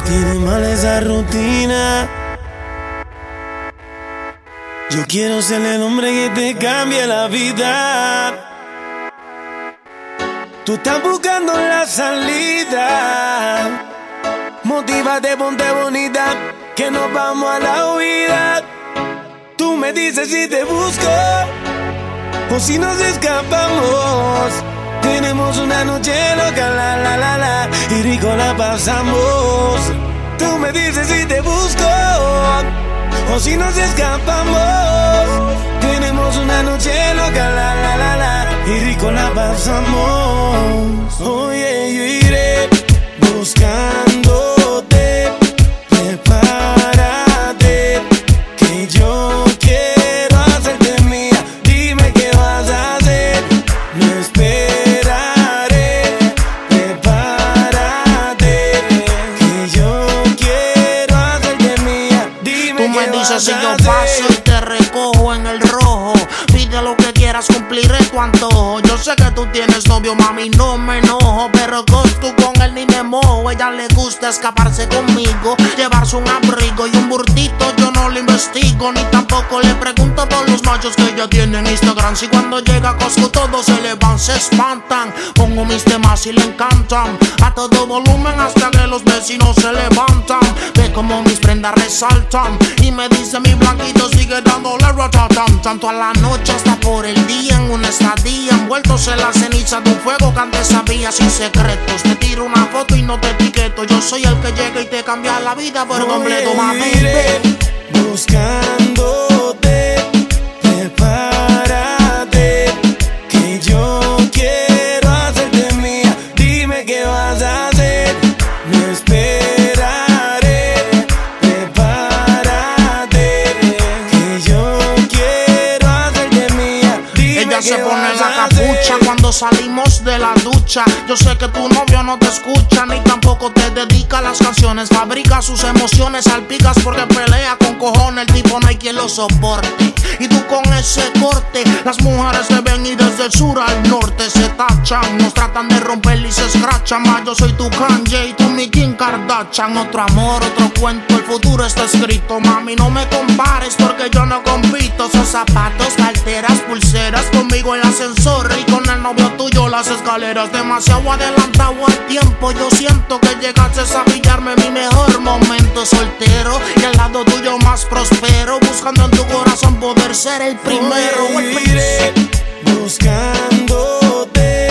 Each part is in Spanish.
Tiene mal esa rutina. Yo quiero ser el hombre que te cambie la vida. Tú estás buscando la salida. Motívate, ponte bonita, que nos vamos a la huida. Tú me dices si te busco o si nos escapamos. Tenemos una noche loca, la, y rico la pasamos. Tú me dices si te busco o si nos escapamos. Tenemos una noche loca, la, y rico la pasamos. Oye, yo iré buscándote. Prepárate, que yo quiero hacerte mía. Dime qué vas a hacer. No esperaré. Prepárate, que yo quiero hacerte mía. Dime tú me qué dices vas si a yo hacer. paso y te recojo en el rojo. Pide lo que quieras, cumpliré tu antojo. Yo sé que tú tienes novio, mami, no me enojo, pero tú con él ni me mojo. Ella le gusta escaparse conmigo, llevarse un abrigo y un burtito. Yo no lo investigo, ni tampoco le pregunto a todos los machos que ella tiene en Instagram. Si cuando llega a Costco todos se le van, se espantan. Pongo mis temas y le encantan a todo volumen hasta que los vecinos se levantan. Ve como mis prendas resaltan y me dice mi blanquito sigue dándole ratatam. Tanto a la noche hasta por el día, en una estadía, envueltos en la ceniza de un fuego que antes sabía sin secretos. Te tiro una foto y no te etiqueto. Yo soy el que llega y te cambia la vida por completo, mami. Buscándote, prepárate, que yo quiero hacerte mía. Dime qué vas a hacer. No esperaré. Prepárate, que yo quiero hacerte mía. Dime ella se qué pone vas la a hacer. capucha cuando salimos de la ducha. Yo sé que tu novio no te escucha ni tampoco te dedica las canciones. Fabrica sus emociones, salpicas porque pelea con cojones. El tipo no hay quien lo soporte. Y tú con ese corte, las mujeres te ven y desde el sur al norte se tachan. Nos tratan de romper y se escrachan. Más yo soy tu Kanye y tú mi Kim Kardashian. Otro amor, otro cuento, el futuro está escrito. Mami, no me compares porque yo no compito. Son zapatos, carteras, pulseras, conmigo el ascensor y con el novio tuyo las escaleras. Demasiado adelantado al tiempo, yo siento que llegaste a pillarme mi mejor momento soltero y al lado tuyo más prospero, buscando en tu corazón poder ser el primero. Iré buscándote,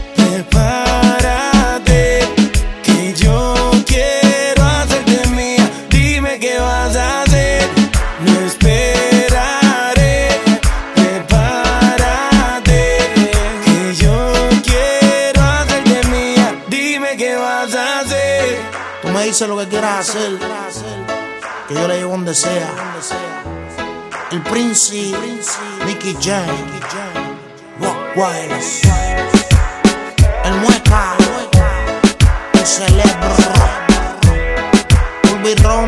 prepárate, que yo quiero hacerte mía. Dime qué vas a hacer. No esperaré. Prepárate, que yo quiero hacerte mía. Dime qué vas a hacer. Tú me dices lo que quieras hacer, que yo le llevo donde sea. El Príncipe, Nicky Jam, Rock Wireless, el Mueca, el Celebro, Urbi Ron.